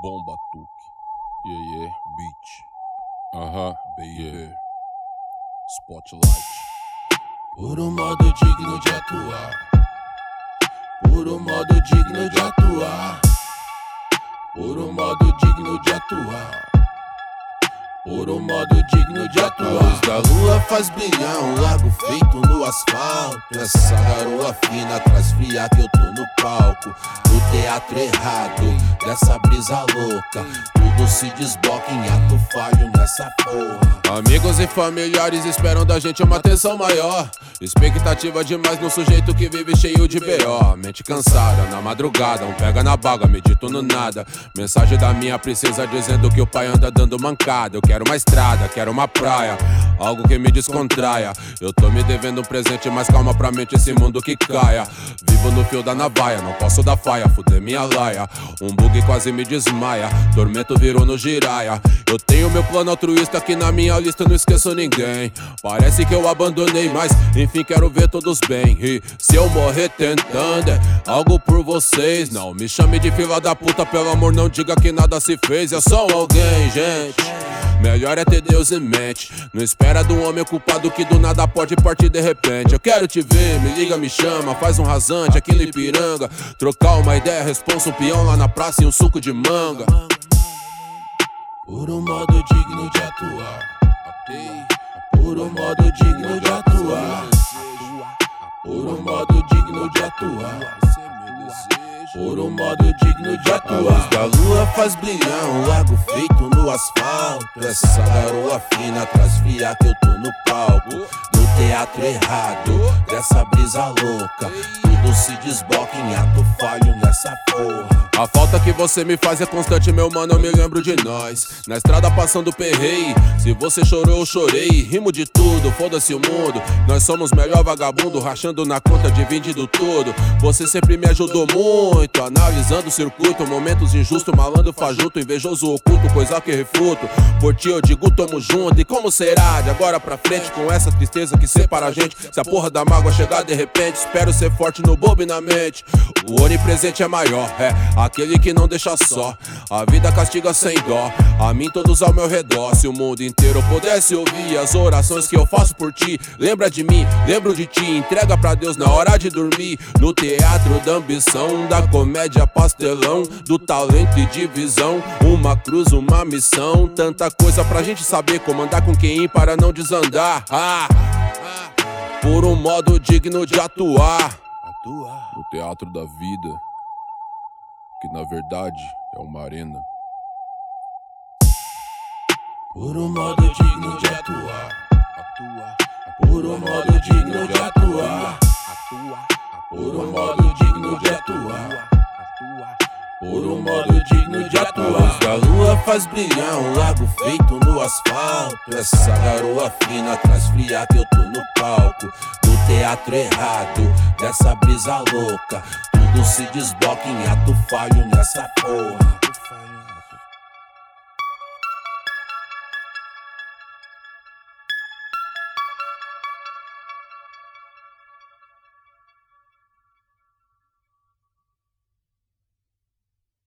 Bom batuque, beat, baby, spotlight. Por um modo digno de atuar, por um modo digno de atuar, por um modo digno de atuar, por um modo digno de atuar. A luz da lua faz brilhar um lago feito no asfalto. Essa garoa fina traz fria que eu tô no palco, no teatro errado dessa brisa louca. Tudo se desboca em ato falho nessa porra. Amigos e familiares esperam da gente uma atenção maior. Expectativa demais no sujeito que vive cheio de B.O. Mente cansada, na madrugada, um pega na baga, medito no nada. Mensagem da minha princesa dizendo que o pai anda dando mancada. Eu quero uma estrada, quero uma praia, algo que me descontraia. Eu tô me devendo um presente, mas calma pra mente esse mundo que caia. Vivo no fio da navalha, não posso dar faia, fuder minha laia. Um bug quase me desmaia, tormento virou no giraia. Eu tenho meu plano altruísta aqui na minha lista, não esqueço ninguém. Parece que eu abandonei, mas enfim quero ver todos bem. E se eu morrer tentando é algo por vocês, não me chame de fila da puta, pelo amor não diga que nada se fez. Eu sou alguém, gente, melhor é ter Deus em mente. Não espera do homem culpado que do nada pode partir de repente. Eu quero te ver, me liga, me chama, faz um rasante aqui no Ipiranga. Trocar uma ideia, responsa um peão lá na praça e um suco de manga. Por um modo digno de atuar, por um modo digno de atuar, por um modo digno de atuar, por um modo digno de atuar. A luz da lua faz brilhar um lago feito no asfalto. Essa garoa fina traz fria que eu tô no palco, no teatro errado dessa brisa louca. Tudo se desboca em ato falho nessa porra. A falta que você me faz é constante, meu mano, eu me lembro de nós. Na estrada passando perreio, se você chorou eu chorei. Rimo de tudo, foda-se o mundo. Nós somos melhor vagabundo, rachando na conta, dividindo tudo. Você sempre me ajudou muito, analisando o circuito. Momentos injustos, malandro fajuto, invejoso oculto, coisa que refuto. Por ti eu digo tamo junto, e como será de agora pra frente? Com essa tristeza que separa a gente, se a porra da mágoa chegar de repente. Espero ser forte no bobo e na mente. O onipresente é maior, é aquele que não deixa só. A vida castiga sem dó, a mim todos ao meu redor. Se o mundo inteiro pudesse ouvir as orações que eu faço por ti, lembra de mim, lembro de ti. Entrega pra Deus na hora de dormir. No teatro da ambição, da comédia pastelão, do talento e divisão. Uma cruz, uma missão, tanta coisa pra gente saber como andar com quem ir para não desandar. Por um modo digno de atuar no teatro da vida, que na verdade é uma arena. Por um modo digno de atuar, por um modo digno de atuar, por um modo digno de atuar, por um modo digno de atuar. A luz da lua faz brilhar um lago feito no asfalto. Essa garoa fina traz fria que eu tô no palco, no teatro errado dessa brisa louca. Tudo se desboca em ato falho nessa porra.